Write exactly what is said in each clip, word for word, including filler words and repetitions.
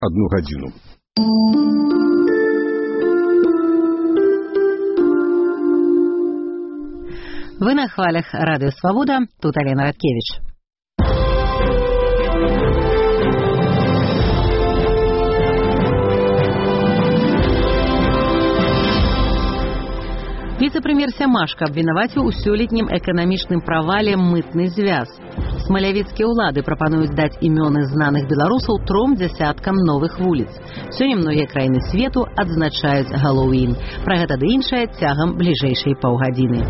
одну гадзіну. Вы на хвалях Радио Свобода, тут Алена Радкевич. Віцэ-прэм'ер Сямашка абвінаваціў у сёлетнім эканамічным правале мытны звяз. Смалявіцкія ўлады прапануюць даць імёны знаных беларусаў тром дзясяткам новых вуліц. Сёння многія краіны свету адзначаюць Галоўін. Пра гэта ды іншае цягам бліжэйшай паўгадзіны.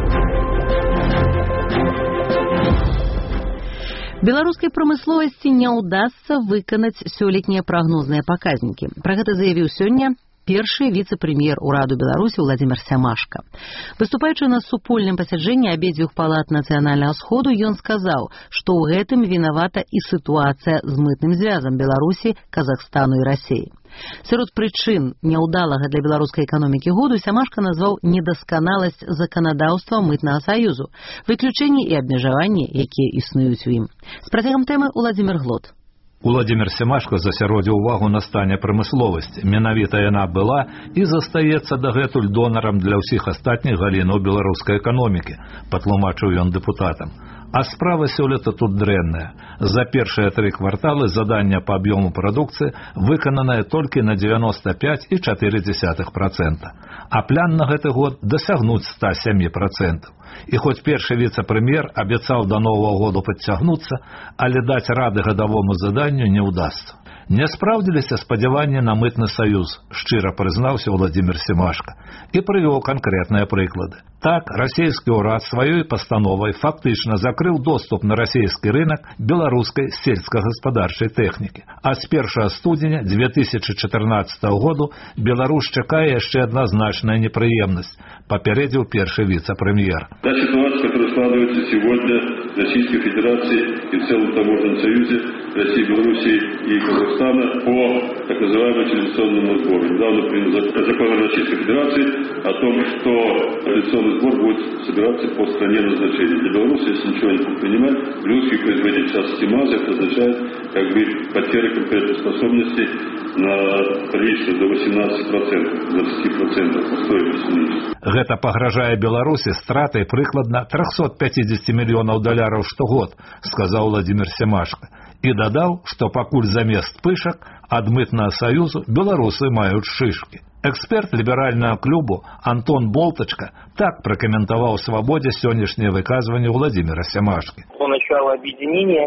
Беларускай прамысловасці не ўдасца выканаць сёлетнія прагнозныя паказнікі. Пра гэта заявіў сёння першы віцэ-прэм'ер ураду Беларусі Владзімір Сямашка. Выступаючы на супольным пасяджэнні абедзвюх палат нацыянальнага сходу, ён сказаў, што ў гэтым вінавата і сітуацыя з мытным звязам Беларусі, Казахстану і Расіі. Сярод прычын няўдалага для беларускай эканомікі году Сямашка назваў недасканаласць заканадаўства мытнага саюзу, выключэнні і абмежаванні, якія існуюць у ім. З працягам тэмы Уладзімір Глот. Уладзімір Сямашка засяродзіў увагу на стане прамысловасці. Менавіта яна была і застаецца дагэтуль донарам для ўсіх астатніх галінаў беларускай эканомікі, патлумачыў ён дэпутатам. А справа сёлета тут дрэнная. За першыя тры кварталы задання па аб'ёму прадукцыі выкананае толькі на дзевяноста пяць і чатыры дзесятых працэнта. А план на гэты год дасягнуць ста сем працэнтаў. І хоць першы віцэ-прэм'ер абяцаў да новага году падцягнуцца, але даць рады гадавому заданню не ўдасца. Не спраўдзіліся спадзяванні на мытны саюз, шчыра прызнаўся Владзімір Сямашка і прывёў канкрэтныя прыклады. Так, расійскі ўрад сваёй пастановай фактычна закрыў доступ на расійскі рынак беларускай сельскагаспадарчай тэхнікі. А з першага студзеня дзве тысячы чатырнаццатага году Беларусь чакае яшчэ адназначная непрыемнасць, папярэдзіў першы віцэ-прэм'ер. Та ситуация, которая складывается сегодня в Российской Федерации и в целом таможенном союзе России, Белоруссии и Казахстана по так называемому телевизионному сбору. Недавно принят закон Российской Федерации о том, что телевизионный сбор будет собираться по стране назначения. Для Беларуси, если ничего не предпринимать, белорусские производители сейчас ТИМАЗ, это означает как бы потеря конкурентоспособности на прилично до восемнадцати процентов, двадцати процентов по стоимости. Гэта пагражае Беларусі стратай прыкладна триста пятьдесят мільёнаў даляраў штогод, сказаў Владзімір Сямашка. І дадаў, што пакуль замест пышак ад мытнага саюзу беларусы маюць шышкі. Эксперт ліберальнага клубу Антон Болтачка так пракаментаваў свабодзе сённяшняе выказванне Владзіміра Сямашкі. По началу объединения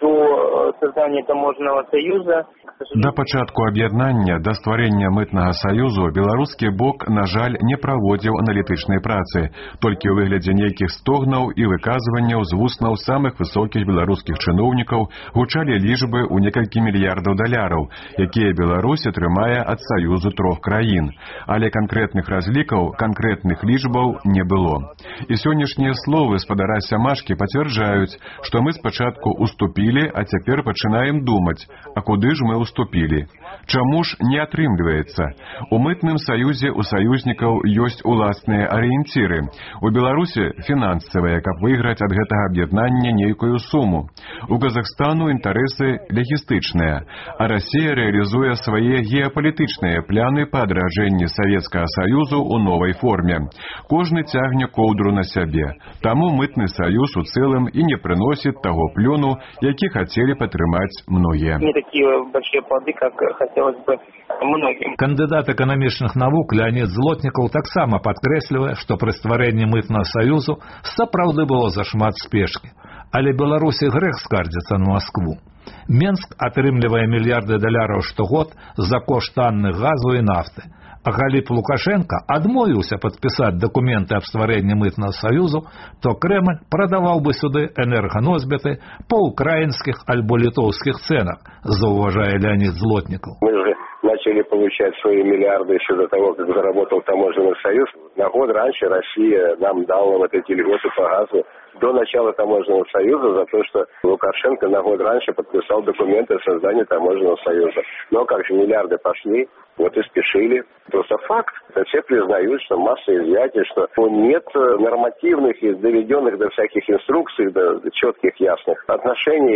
до создания таможенного союза. Да пачатку аб'яднання, да стварення мытнага саюзу беларускі бок, на жаль, не праводзіў аналітычнай працы, толькі ў выглядзе нейкіх стогнаў і выказванняў з вуснаў самых высокіх беларускіх чыноўнікаў гучалі лічбы ў некалькі мільярдаў даляраў, якія Беларусь атрымае ад саюзу трох краін. Але канкрэтных разлікаў, канкрэтных лічбаў не было. І сённяшнія словы спадара Сямашкі пацвярджаюць, што мы спачатку уступілі, а цяпер пачынаем думаць, а куды ж мы уступілі. Чаму ж не атрымліваецца? У мытным саюзе у саюзнікаў ёсць уласныя арыенціры. У Беларусі фінансавыя, каб выйграць ад гэтага аб'яднання нейкую суму. У Казахстану інтарэсы логістычныя, а Расія рэалізуе свае геапалітычныя пляны па адраджэнні Савецкага Саюзу ў новай форме. Кожны цягне коўдру на сябе. Таму мытны саюз у цэлым і не прыносіць таго плёну, які хацелі падтрымаць многія. Не такие большие плоды, как хотелось бы многим. Кандыдат эканамічных навук Леонид Злотнікаў таксама падкрэслівае, што пры стварэнні мытнага саюзу сапраўды было зашмат спешкі. Але Беларусі грэх скардзіцца на Маскву. Менск атрымлівае мільярды даляраў штогод за кошт танных газу і нафты. А калі б Лукашенко адмовіўся падпісаць дакументы аб стварэнні мытнага саюзу, то Кремль прадаваў бы сюды энерганосьбіты па украінскіх альбо літоўскіх цэнах, заўважае Леонид Злотнікаў. Мы же начали получать свои миллиарды еще до того, как заработал таможенный союз. На год раньше Россия нам дала вот эти льготы по газу до начала таможенного союза за то, что Лукашенко на год раньше подписал документы о создании таможенного союза. Но как же миллиарды пошли, вот и спешили. Просто факт. Это все признают, что масса изъятий, что нет нормативных и доведенных до всяких инструкций, до четких, ясных отношений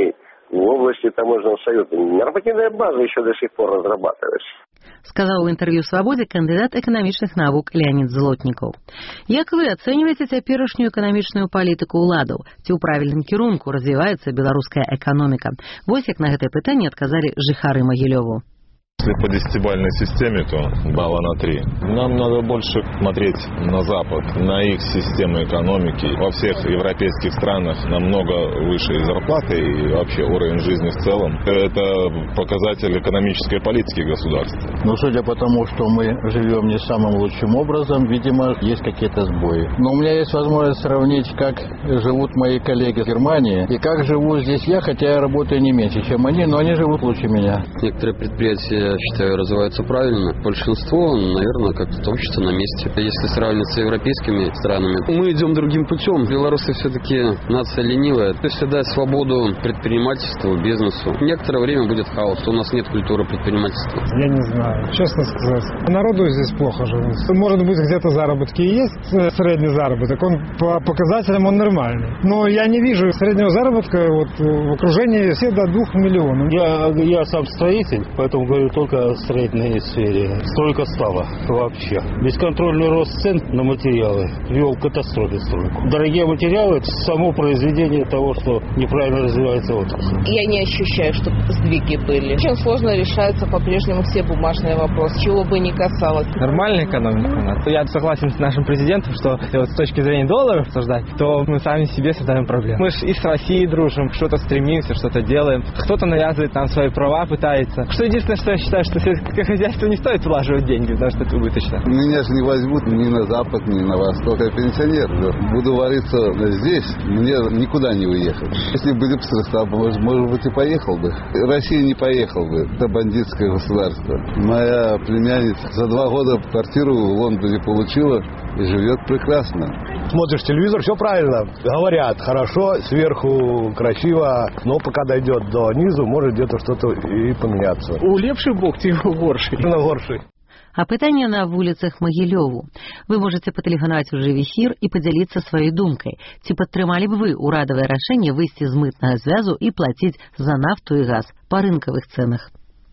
в области таможенного союза. Нормативная база еще до сих пор разрабатывается. Сказал в интервью «Свободе» кандидат эканамічных навук Леонид Злотнікаў. Як вы ацэньваеце цяперашнюю эканамічную палітыку ўладаў? Ці ў правільным кірунку развіваецца беларуская эканоміка? Вось як на гэтае пытанне адказалі жыхары Магілёву. Если по десятибалльной системе, то балла на три. Нам надо больше смотреть на Запад, на их систему экономики. Во всех европейских странах намного выше и зарплаты, и вообще уровень жизни в целом. Это показатель экономической политики государства. Но судя по тому, что мы живем не самым лучшим образом, видимо, есть какие-то сбои. Но у меня есть возможность сравнить, как живут мои коллеги в Германии, и как живу здесь я, хотя я работаю не меньше, чем они, но они живут лучше меня. Некоторые предприятия, я считаю, развиваются правильно. Большинство, наверное, как-то топчется на месте. Если сравнивать с европейскими странами, мы идем другим путем. Белорусы все-таки нация ленивая. То есть всегда свободу предпринимательству, бизнесу. Некоторое время будет хаос. У нас нет культуры предпринимательства. Я не знаю, честно сказать. Народу здесь плохо живут. Может быть, где-то заработки есть, средний заработок. Он по показателям он нормальный. Но я не вижу среднего заработка вот, в окружении все до двух миллионов. Я, я сам строитель, поэтому говорю только о средней сфере. Стройка стала вообще. Бесконтрольный рост цен на материалы вел к катастрофе стройку. Дорогие материалы – это само произведение того, что неправильно развивается отрасль. Я не ощущаю, что сдвиги были. Очень сложно решаются по-прежнему все бумажные вопросы, чего бы ни касалось. Нормальная экономика у нас. Я согласен с нашим президентом, что вот с точки зрения долларов обсуждать, то мы сами себе создаем проблемы. Мы же и с Россией дружим, что-то стремимся, что-то делаем. Кто-то навязывает нам свои права, пытается. Что единственное, что я считаю, что сельское хозяйство не стоит влаживать деньги, потому что это убыточно. Меня же не возьмут ни на запад, ни на восток. Я пенсионер. Буду вариться здесь, мне никуда не уехать. Если бы Липстерстав, может, может быть, и поехал бы. Россия не поехал бы. Это бандитское государство. Моя племянница за два года квартиру в Лондоне получила и живет прекрасно. Смотришь телевизор, все правильно. Говорят, хорошо, сверху красиво, но пока дойдет до низу, может где-то что-то и поменяться. У лепший бок, ці горший. На горший. Апытанне на вуліцах Магілёву. Вы можете патэлефанаваць у жывы эфір і падзяліцца сваёй думкай. Ці падтрымалі б вы ўрадавае рашэнне выйсці з мытнага звязу і плаціць за нафту і газ па рынкавых цэнах?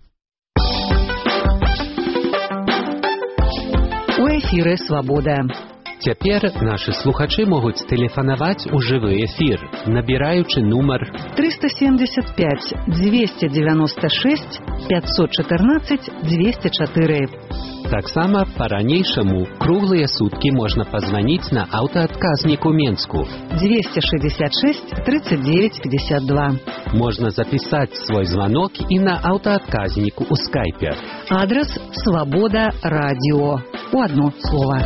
У эфіры «Свабода». Цяпер нашы слухачы могуць тэлефанаваць у жывы эфір, набіраючы нумар триста семьдесят пять двести девяносто шесть пятьсот четырнадцать двести четыре. Таксама па-ранейшаму круглыя суткі можна пазваніць на аўтаадказнік у Менску двести шестьдесят шесть тридцать девять пятьдесят два. Можна запісаць свой званок і на аўтаадказніку ў скайпе. Адрес «Свобода радио». У одно слово.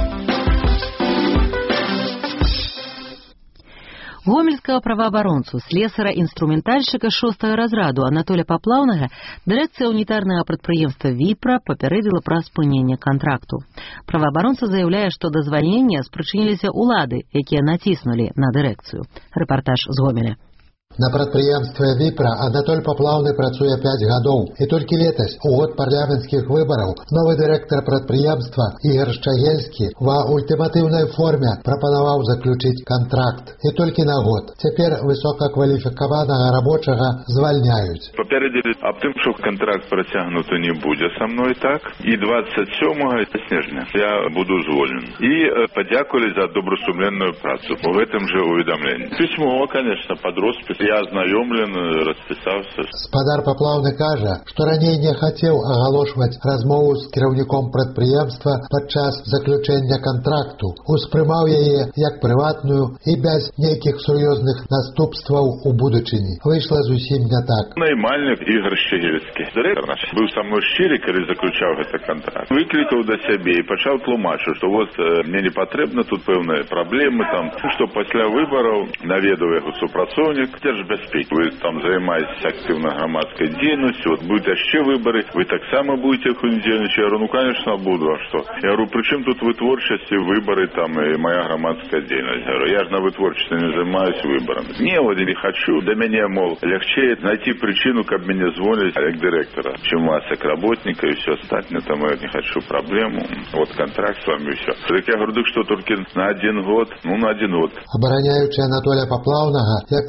Гомельскага праваабаронцу, слесара-інструментальшчыка шостага разраду Анатоля Паплаўнага дырэкцыя унітарнага прадпрыемства «Віпра» папярэдзіла пра спыненне кантракту. Праваабаронца заяўляе, што да звальнення спрычыніліся ўлады, якія націснулі на дырэкцыю. Рэпартаж з Гомеля. На прадпрыемстве «Віпра» Анатоль Паплаўны працуе пяць гадоў. І толькі летась, у год парламенцкіх выбараў, новы дырэктар прадпрыемства Ігар Шчагельскі ва ультыматыўнай форме прапанаваў заключыць кантракт. І толькі на год. Цяпер высокакваліфікаванага рабочага звальняюць. Папярэдзілі аб тым, што кантракт працягнуты не будзе са мной, так? І двадцать сёмага снежня я буду звольнен. І падзякувалі за добрасумленную працу по гэтым же уведамленні. Пісьмо, конечно, под роспіс. Я ознайомлен, распісаўся. Спадар Паплаўны кажа, што раней не хацеў агалошваць размову з кіраўніком прадпрыемства падчас заключэння кантракту. Успрымаў яе як прыватную і без нейкіх сур'ёзных наступстваў у будучыні. Выйшла зусім не так. Наймальнік Ігар Шчагельскі. Дырэктар наш быў са мной шчыры, калі заключаў гэты кантракт. Выклікаў да сябе і пачаў тлумачыць, што вот мне не патрэбна тут пэўныя праблемы там, што пасля выбараў наведаў яго супрацоўнік дзяржбяспекі. Вы там займаетесь активно громадской деятельностью, вот будут еще выборы, вы так само будете какую-нибудь деятельность? Я говорю, ну, конечно, буду, а что? Я говорю, при чем тут вытворчесть, выборы там и моя громадская деятельность? Я говорю, я же на вытворчестве не занимаюсь выборами. Не, вот я не хочу. До меня, мол, легче найти причину, как мне звонили как директора, чем вас, как работника и все остальное. Там я не хочу проблему. Вот контракт с вами и все. Так я говорю, так что, только на один год? Ну, на один год. Обороняючи Анатолия Паплаўнага, як своего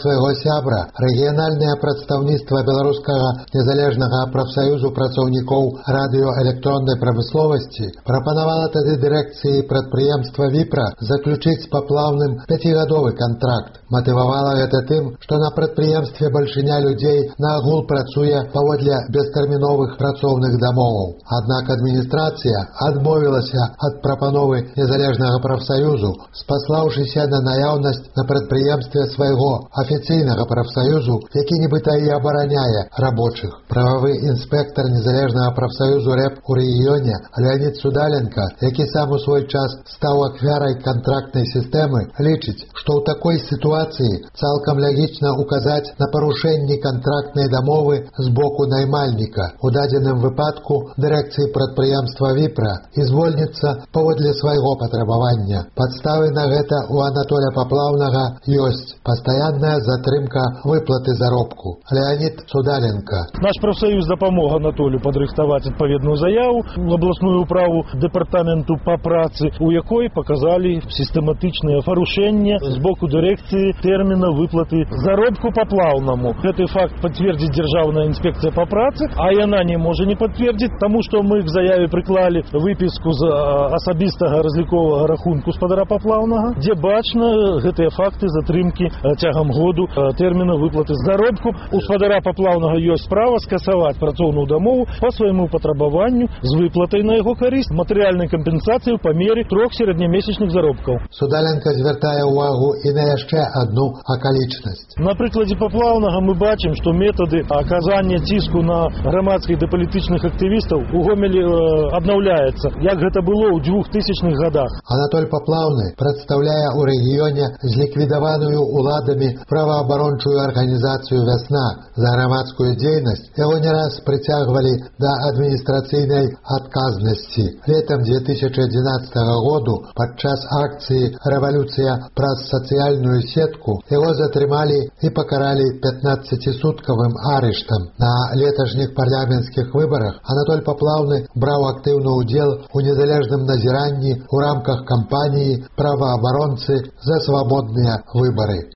сябра рэгіянальнае прадстаўніцтва беларускага незалежнага прафсаюзу працаўнікоў радыёэлектроннай прамысловасці прапанавала тады дырэкцыі прадпрыемства «Віпра» заключыць з паплаўным пяцігадовы кантракт. Матывавала гэта тым, што на прадпрыемстве бальшыня людзей наагул працуе паводле бестэрміновых працоўных дамоваў. Аднак адміністрацыя адмовілася ад прапановы незалежнага прафсаюзу, спаслаўшыся на наяўнасць на прадпрыемстве свайго афіцыйнага прафсаюзу, які нібыта і абараняе рабочых. Прававы інспектар незалежнага прафсаюзу рэп у рэгіёне Леонід Судаленко, які сам у свой час стаў ахвярай кантрактнай сістэмы, лічыць, што ў такой сітуацыі цалкам лагічна указаць на парушэнні кантрактнай дамовы з боку наймальніка. У дадзеным выпадку дырэкцыі прадпрыемства «Віпра» і звольніцца паводле свайго патрабавання. Падставы на гэта у Анатоля Паплаўнага ёсць пастаянная затрымка выплаты заробку. Леонід Судаленко. Наш прафсаюз дапамог Анатолю падрыхтаваць адпаведную заяву в абласную управу дэпартаменту па працы, у якой паказалі сістэматычныя парушэння з боку дырэкцыі тэрміна выплаты заробку Паплаўнаму. Гэты факт пацвердзіць дзяржаўная інспекцыя па працы, а яна не можа не пацвердзіць, таму што мы к заяве прыклалі выпіску з асабістага разліковага рахунку спадара Паплаўнага, дзе бачна гэтыя факты затрымкі цягам году тэрміна выплаты заробку. У спадара Паплаўнага ёсць права скасаваць працоўную дамову па свайму патрабаванню з выплатай на яго карысць матэрыяльнай кампенсацыі ў памеры трох сярэднямесячных заробкаў. Судаленко звяртае ўвагу і на яшчэ адну акалічнасць. На прыкладзе Паплаўнага мы бачым, што метады аказання ціску на грамадскіх ды палітычных актывістаў у Гомелі э, абнаўляецца, як гэта было ў двухтысячных гадах. Анатоль Паплаўны прадстаўляе ў рэгіёне зліквідаваную уладамі праваабарончую арганізацыю «Вясна». За грамадскую дзейнасць яго не раз прыцягвалі да адміністрацыйнай адказнасці. Летам две тысячи одиннадцатого году падчас акцыі «Рэвалюцыя праз сацыяльную сетку» яго затрымалі і пакаралі пятнаццацісуткавым арыштам. На леташніх парламенцкіх выбарах Анатоль Паплаўны браў актыўны ўдзел у незалежным назіранні ў рамках кампаніі «Праваабаронцы за свабодныя выбары».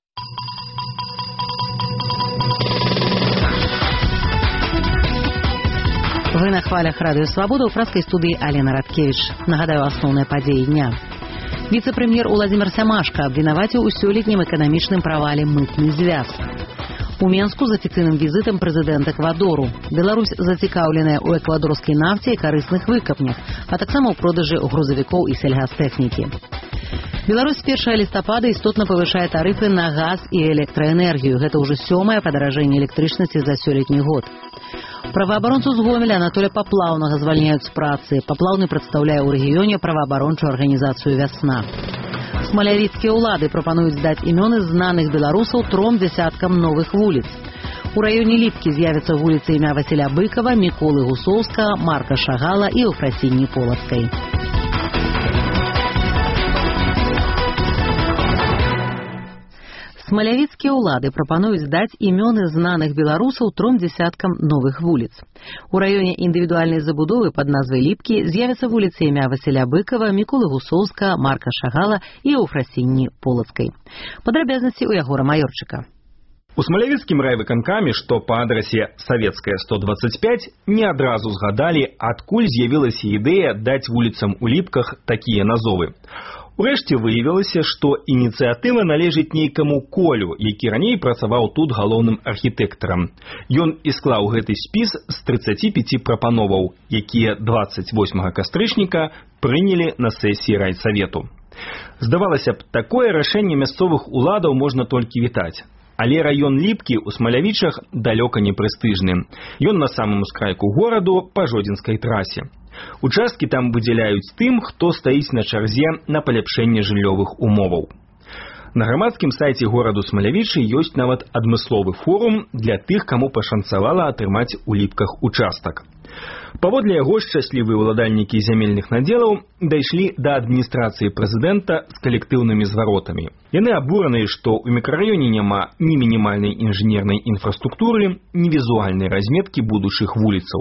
Вы на хвалях Радыё Свабода, у французскай студыі Алена Радкевіч. Нагадаю асноўныя падзеі дня. Віцэ-прэм'ер Уладзімір Сямашка абвінаваціў у сёлетнім эканамічным правале мытны звяз. У Менску з афіцыйным візітам прэзідэнт Эквадору. Беларусь зацікаўленая ў эквадорскай нафце і карысных выкапнях, а таксама ў продажы грузавікоў і сельгастэхнікі. Беларусь з першага лістапада істотна павышае тарыфы на газ і электраэнергію. Гэта ўжо сёмае падаражэнне электрычнасці за сёлетні год. Праваабаронцу з Гомеля Анатоля Паплаўнага звальняюць з працы. Паплаўны прадстаўляе ў рэгіёне праваабарончую арганізацыю «Вясна». Смалявіцкія ўлады прапануюць даць імёны знаных беларусаў тром дзясяткам новых вуліц. У раёне Ліпкі з'явяцца вуліцы імя Васіля Быкава, Міколы Гусоўскага, Марка Шагала і Еўфрасіні Полацкай. Смалявіцкія ўлады прапануюць даць імёны знаных беларусаў тром дзясяткам новых вуліц. У раёне індывідуальнай забудовы пад назвай Ліпкі з'явяцца вуліцы імя Васіля Быкава, Міколы Гусоўскага, Марка Шагала і Еўфрасіні Полацкай. Падрабязнасці ў Ягора Маёрчыка. У Смалявіцкім райвыканкаме, што па адрасе Савецкая сто двадцать пять, не адразу згадалі, адкуль з'явілася ідэя даць вуліцам у Ліпках такія назовы. Урэшце выявілася, што ініцыятыва належыць нейкаму Колю, які раней працаваў тут галоўным архітэктарам. Ён і склаў гэты спіс з трыццаці пяці прапановаў, якія двадцать восьмага кастрычніка прынялі на сесіі райсавету. Здавалася б, такое рашэнне мясцовых уладаў можна толькі вітаць. Але раён Ліпкі ў Смалявічах далёка не прэстыжны. Ён на самым ускрайку гораду па Жодзінскай трасе. Участкі там выдзяляюць тым, хто стаіць на чарзе на паляпшэнне жыллёвых умоваў. На грамадскім сайце гораду Смалявічы ёсць нават адмысловы форум для тых, каму пашанцавала атрымаць у Ліпках участак. Паводле яго шчаслівыя ўладальнікі зямельных надзелаў дайшлі да адміністрацыі прэзідэнта з калектыўнымі зваротамі. Яны абураныя, што ў мікрараёне няма ні мінімальнай інжынернай інфраструктуры, ні візуальнай разметкі будучых вуліцаў.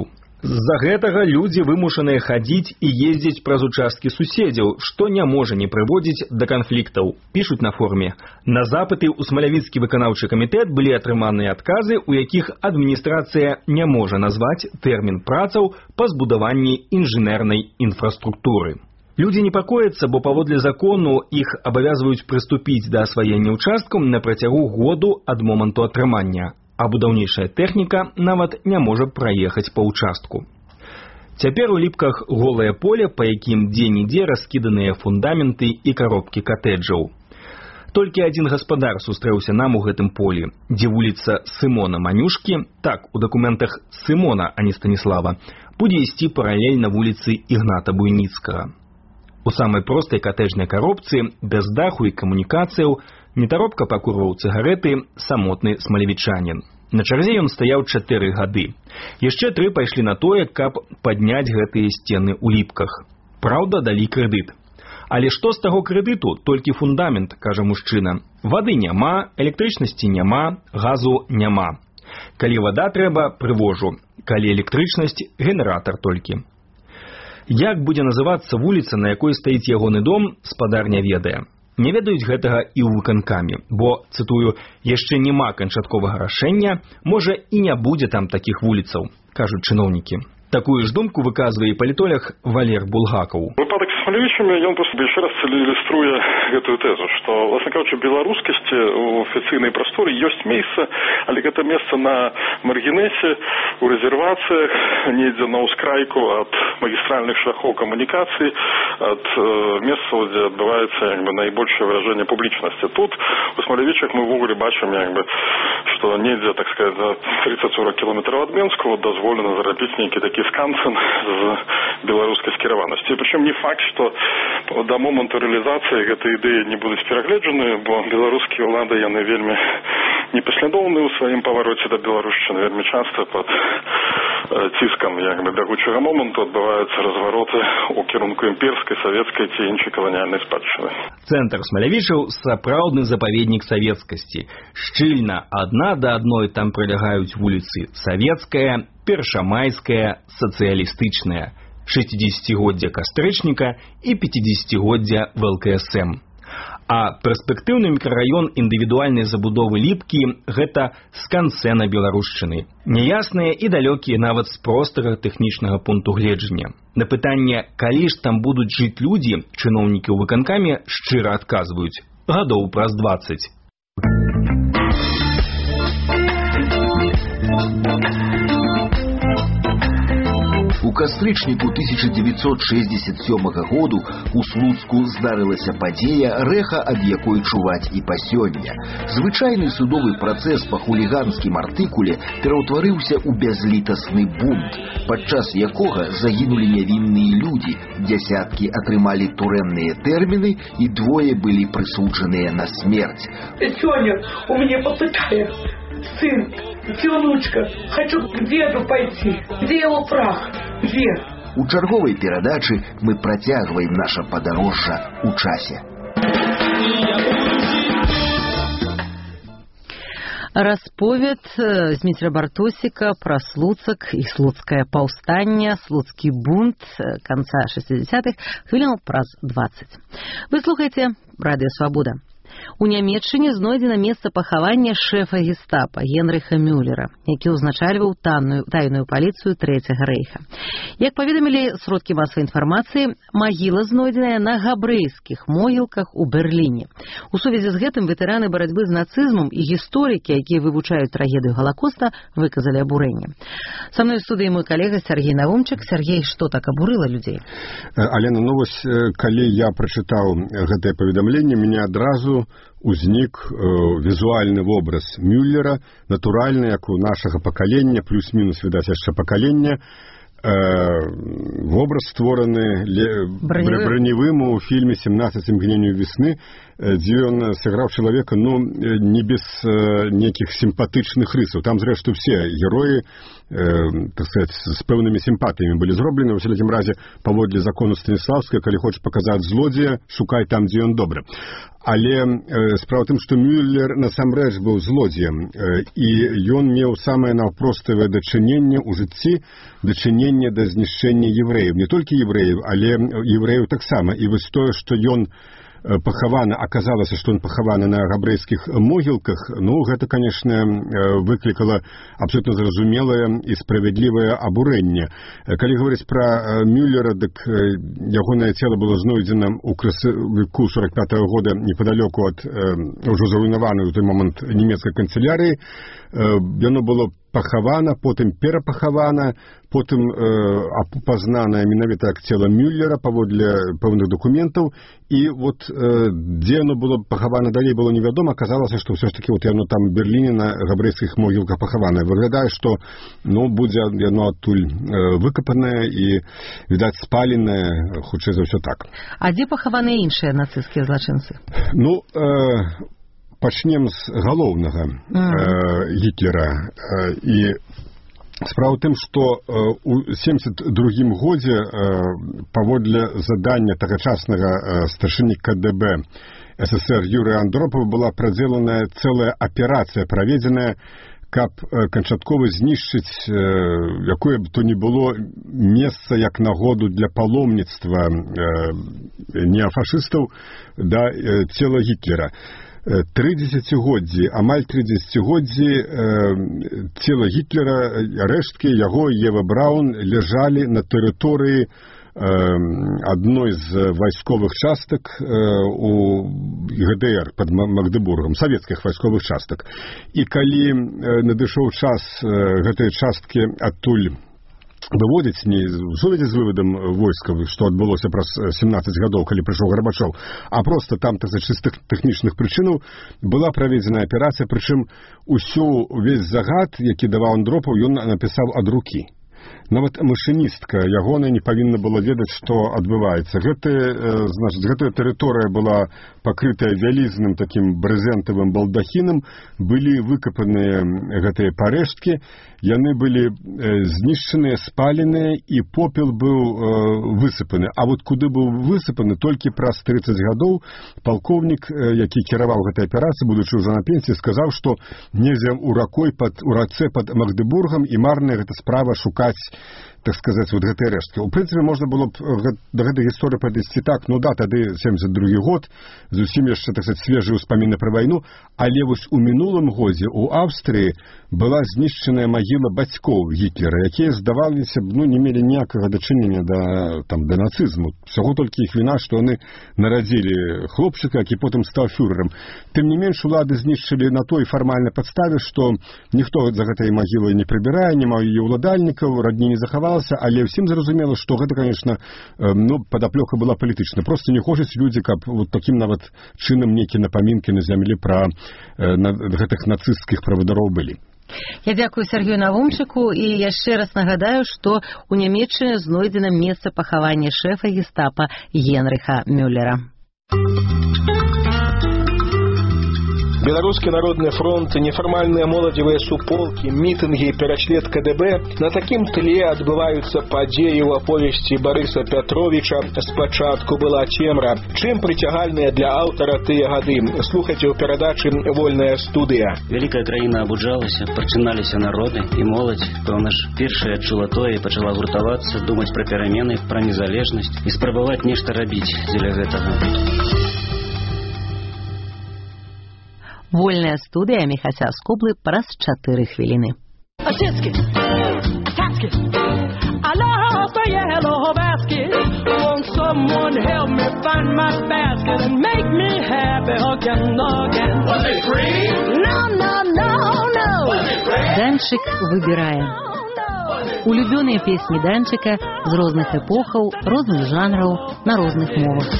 З-за гэтага людзі вымушаныя хадзіць і ездзіць праз участкі суседзяў, што не можа не прыводзіць да канфліктаў, пішуць на форуме. На запыты ў Смалявіцкі выканаўчы камітэт былі атрыманыя адказы, у якіх адміністрацыя не можа назваць тэрмін працаў па збудаванні інжынернай інфраструктуры. Людзі непакояцца, бо паводле закону іх абавязваюць прыступіць да асваення ўчасткаў на працягу году ад моманту атрымання, а будаўнічая тэхніка нават не можа праехаць па ўчастку. Цяпер у Ліпках голае поле, па якім дзе-нідзе раскіданыя фундаменты і каробкі катэджаў. Толькі адзін гаспадар сустрэўся нам у гэтым полі, дзе вуліца Сымона Манюшкі, так, у дакументах Сымона, а не Станіслава, будзе ісці паралельна вуліцы Ігната Буйніцкага. У самай простай катэжнай каробцы, без даху і камунікацыяў, нетаропка пакурваў цыгарэты самотны смалевічанін. На чарзе ён стаяў чатыры гады. Яшчэ тры пайшлі на тое, каб падняць гэтыя сцены ў Ліпках. Праўда, далі крэдыт. Але што з таго крэдыту? Толькі фундамент, кажа мужчына. Вады няма, электрычнасці няма, газу няма. Калі вада трэба, прывожу. Калі электрычнасць, генератар толькі. Як будзе называцца вуліца, на якой стаіць ягоны дом, спадар не ведае. Не ведаюць гэтага і ў выканкаме, бо, цытую, яшчэ няма канчатковага рашэння, можа і не будзе там такіх вуліцаў, кажуць чыноўнікі. Такую ж думку выказвае палітолог Валер Булгакаў. Выпадак з Смалевічамі, ён просто яшчэ раз ілюструе гэтую тэзу, што, власна кажучы, беларускасці ў афіцыйнай прасторы ёсць месца, але гэта месца на маргінэсе, у рэзервацыях, недзе на ўскрайку ад магістральных шляхоў камунікацыі, ад э, месцаў, дзе адбываецца як бы, найбольшае выражэнне публічнасці. Тут у Смалевічах мы ўвогуле бачым, як бы, што недзе, так сказать, за тридцать-сорок кілометраў ад Менску дазволена зарабіць нейкі такі сканцэн з беларускай скіраванасці. Прычым не факт, што да моманту рэалізацыі гэтай ідэі не будуць перагледжаны, бо беларускія ўлады яны вельмі непаслядоўны ў сваім павароце да беларушчыны. Вельмі часта пад ціскам як бы бягучага моманту адбываюцца развароты ў кірунку імперскай, савецкай ці іншай каланіяльнай спадчыны. Цэнтр Смалявічаў сапраўдны запаведнік савецкасці. Шчыльна адна да адной там прылягаюць вуліцы Савецкая, Першамайская, Сацыялістычная, шэсцідзесяцігоддзя Кастрычніка і пяцідзесяцігоддзя вэ эл ка эс эм. А перспектыўны мікрараён індывідуальнай забудовы Ліпкі – гэта скансцэна беларушчыны. Няясныя і далёкія нават з простага тэхнічнага пункту гледжання. На пытанне, калі ж там будуць жыць людзі, чыноўнікі ў выканкаме шчыра адказваюць – гадоў праз дваццаць. У кастрычніку тысяча девятьсот шестьдесят сёмага году у Слуцку здарылася падзея, рэха ад якой чуваць і па сёння. Звычайны судовы працэс па хуліганскім артыкуле пераўтварыўся ў бязлітасны бунт, падчас якога загінулі нявінныя людзі, дзясяткі атрымалі турэмныя тэрміны і двое былі прысуджаныя на смерць. Сёння у мяне попытае сын, внучка, хочу к деду пойти. Где его прах? Где? У чарговай перадачы мы працягваем наша падарожжа ў часе. Расповед Зміцера Бартосіка пра Слуцак і слуцкае паўстанне, слуцкі бунт канца шэсцідзесятых, хвілінаў праз дваццаць. Вы слухаеце Радыё Свабода. У Нямецчыне знойдзена месца пахавання шэфа гестапа Генрыха Мюллера, які ўзначальваў тайную паліцыю Трэцяга рэйха. Як паведамілі сродкі масавай інфармацыі, магіла знойдзеная на габрэйскіх могілках у Берліне. У сувязі з гэтым ветэраны барацьбы з нацызмам і гісторыкі, якія вывучаюць трагедыю Галакоста, выказалі абурэнне. Са мной в студыі мой калега Сергей Навумчык. Сергей, што так абурыла людзей? Алена, ну вось, калі я прачытаў гэтае паведамленне, мяне адразу узнік э, візуальны вобраз Мюллера, натуральны, як у нашага пакалення, плюс-мінус, відаць, яшчэ пакалення, э, вобраз створаны Броневым. Броневым у фільме «семнадцать мгновений весны», дзе ён сыграў чалавека, ну, не без э, нейкіх сімпатычных рысаў. Там, зрэшты, все героі, э, так сказать, з пэўнымі сімпатыямі былі зроблены. У всякім разе, паводле закону Станіслаўскага, калі хочаш паказаць злодзея, шукай там, дзе ён добры. Але э, справа ў тым, што Мюллер насамрэч быў злодзеем, э, і ён меў самае наўпроставае дачыненне ў жыцці, дачыненне да знішчэння еврэяў. Не толькі еврэяў, але еврэяў таксама. І вось тое, што ён пахаваны, аказалася, што ён пахаваны на габрэйскіх могілках, ну, гэта, канешне, выклікала абсолютна зразумелае і справядлівае абурэнне. Калі говорыць пра Мюллера, дык ягонае цела было знойдзена ў красавіку сорок пятага года непадалёку ад ўжо заруйнаванай у той момант нямецкай канцелярыі. Яно было пахавана, потым перапахавана, потым э, апазнанае менавіта як цела Мюллера паводле пэўных дакументаў, і вот э, дзе яно было пахавана далей было невядома, аказалася, што ўсё ж такі вот яно там у Берліне на габрэйскіх могілках пахаванае. Выглядае, што ну, будзе яно адтуль э, выкапанае і, відаць, спаленае, хутчэй за ўсё так. А дзе пахаваныя іншыя нацысцкія злачынцы? Ну, э, пачнем з галоўнага э, Гітлера. Э, і справа ў тым, што э, у семдзесят другім годзе э, паводле задання тагачаснага э, старшыні ка дэ бэ эс эс эр Юрыя Андропава была прадзеленая цэлая аперацыя, праведзеная, каб э, канчаткова знішчыць э, якое б то ні было месца як нагоду для паломніцтва э, неафашыстаў да э, цела Гітлера. Тры дзесяцігоддзі, амаль тры дзесяцігоддзі э, цела Гітлера, рэшткі яго Ева Браун ляжалі на тэрыторыі э, адной з вайсковых частак э, у гэ дэ эр пад Магдебургам, савецкіх вайсковых частак. І калі э, надышоў час э, гэтыя часткі адтуль выводзіць не в сувязі з выводам войскаў, што адбылося праз семнаццаць гадоў, калі прыйшоў Гарбачоў, а проста там так, з чыстых тэхнічных прычынаў была праведзена аперацыя, прычым усю увесь загад, які даваў Андропаў, ён напісаў ад рукі. Нават машыністка ягоная не павінна была ведаць, што адбываецца. Гэта, э, значыць, гэтая тэрыторыя была пакрытая вялізным такім брызентавым балдахінам, былі выкапаныя гэтыя парэшткі, яны былі э, знішчаныя, спаленыя, і попел быў э, высыпаны. А вот куды быў высыпаны, толькі праз трыццаць гадоў палкоўнік, э, які кіраваў гэтай аперацыі, будучы ўжо на пенсіі, сказаў, што недзе ў ракой пад, у рацэ пад Магдебургам, і марная гэта справа шукаць, так сказаць, вот гэтыя рэшткі. У прынцыпе, можна было б да гэтай гісторыі падысці так, ну да, тады семдзесят другі год, зусім яшчэ, так сказаць, свежыя ўспаміны пра вайну, але вось у мінулым годзе ў Аўстрыі была знішчаная магіла бацькоў Гітлера, якія, здаваліся б, ну, не мелі ніякага дачынення да, там, да нацызму. Всяго толькі іх віна, што яны нарадзілі хлопчыка, які потым стаў фюрерам. Тым не менш, улады знішчылі на той фармальнай падставе, што ніхто за гэтай магілай не прыбірае, няма яе ўладальнікаў, радні не захавалася, але ўсім зразумела, што гэта, конечно, ну, падаплёка была палітычна. Просто не хочуць людзі, каб вот такім нават чынам нейкія напамінкі на зямлі пра э, на, гэтых нацысцкіх правадароў былі. Я дзякую Сергею Навумчыку, і яшчэ раз нагадаю, што у Нямецчыне знойдзена месца пахавання шэфа гестапа Генрыха Мюллера. Беларускі народны фронт, нефармальныя моладзевыя суполкі, мітынгі, пераслед ка дэ бэ. На такім тле адбываюцца падзеі ў аповесці Барыса Пятровіча «Спачатку была цемра». Чым прыцягальныя для аўтара тыя гады? Слухайце ў перадачы «Вольная студыя». Вялікая краіна абуджалася, прачыналіся народы і моладзь. Пэўна ж, першая адчула тое і пачала гуртавацца, думаць пра перамены, пра незалежнасць і спрабаваць нешта рабіць дзеля гэтага. Вольная студыя Міхася Скоблы праз чатыры хвіліны. Осетский, Осетский, I lost a yellow basket. Won't someone help me find my basket and make me happy again, again? Was it free? No, no, no, no. Данчик выбірае. Улюбёныя песні Данчыка з розных эпохаў, розных жанраў, на розных мовах.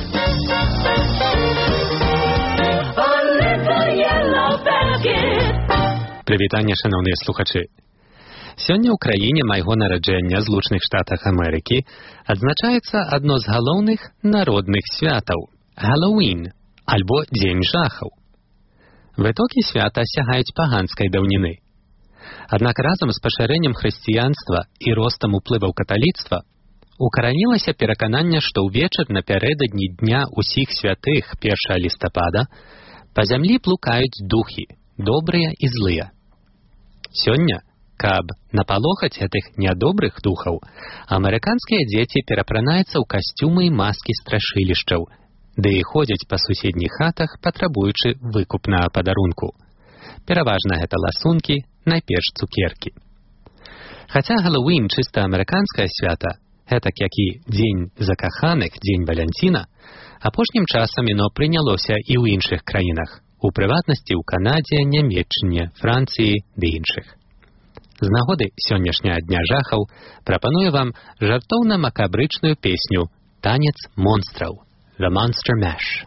Прывітанне, шановныя слухачы. Сёння ў краіне майго нараджэння, Злучаных Штатах Амерыкі, адзначаецца адно з галоўных народных святаў – Галлоуін, альбо Дзень жахаў. Вытокі свята сягаюць паганскай даўніны. Аднак разам з пашырэннем хрысціянства і ростам уплываў каталіцтва укаранілася перакананне, што ўвечар напярэдадні дня ўсіх святых першага лістапада па зямлі блукаюць духі, добрыя і злыя. Сёння, каб напалохаць гэтых нядобрых духаў, амерыканскія дзеці перапранаюцца ў касцюмы і маскі страшылішчаў, ды і ходзяць па суседніх хатах, патрабуючы выкупнага падарунку. Пераважна гэта ласункі, найперш цукеркі. Хаця Галлоуін чыста амерыканскае свята, гэтак як і дзень закаханых, дзень Валянціна, апошнім часам яно прынялося і ў іншых краінах, у прыватнасці ў Канадзе, Нямецчыне, Францыі ды іншых. З нагоды сённяшняга дня жахаў прапаную вам жартоўна-макабрычную песню «Танец монстраў» «The Monster Mash».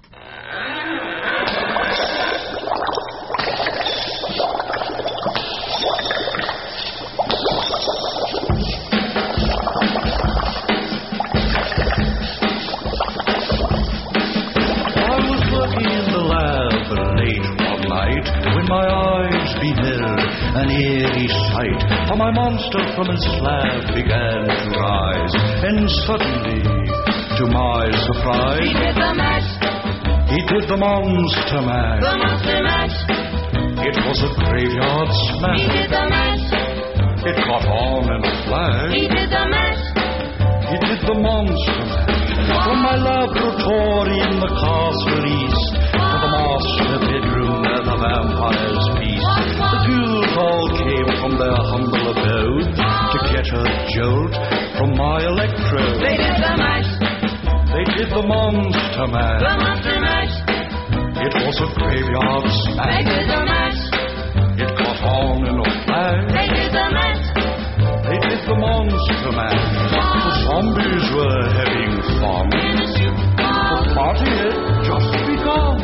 When my eyes beheld an eerie sight, for my monster from his slab began to rise, and suddenly, to my surprise, he did the mash. He did the monster mash. The monster mash. It was a graveyard smash. He did the mash. It caught on in a flash. He did the mash. He did the monster mash. From my laboratory in the castle east to the master bedroom where the vampires feast, the ghouls all came from their humble abode to get a jolt from my electrode. They did the mash. They did the monster mash. The monster mash. It was a graveyard smash. They did the mash. It caught on in a flash. They did the mash. They did the monster mash. The zombies were having fun. The party had just begun.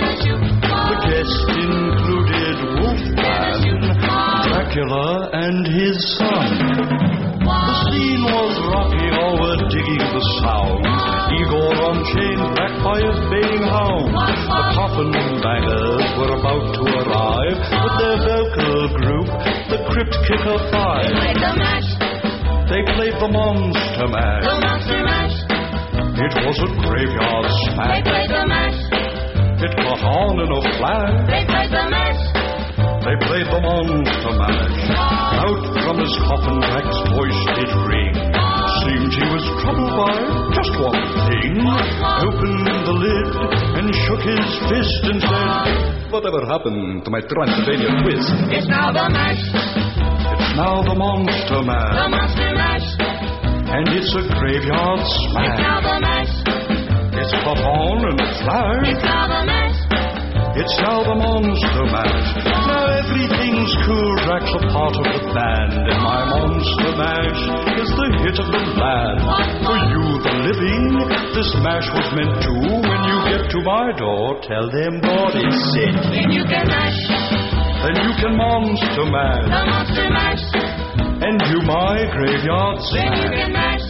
The guests included Wolfman, Dracula, and his son. The scene was rocky, all were digging the sound. Igor unchained, backed by his baying hound. The coffin bangers were about to arrive with their vocal group, the Crypt Kicker Five. They played the mash. They played the monster mash. The monster mash. It was a graveyard smash. They played the mash. It caught on in a flash. They played the mash. They played the monster mash. Out from his coffin, Drac's voice did ring. Seemed he was troubled by just one thing. Opened the lid and shook his fist and said, "Whatever happened to my Transylvania twist? It's now the mash. It's now the monster mash. The monster mash. And it's a graveyard smash. It's now the mash. It's caught on in a flash. It's now the mash. It's now the monster mash. Now everything's cool, Drac's a part of the band, and my monster mash is the hit of the land. For you, the living, this mash was meant to. When you get to my door, tell them God is sent. Then you can mash. Then you can monster mash. The monster mash. And you my graveyard smash. Then you can mash.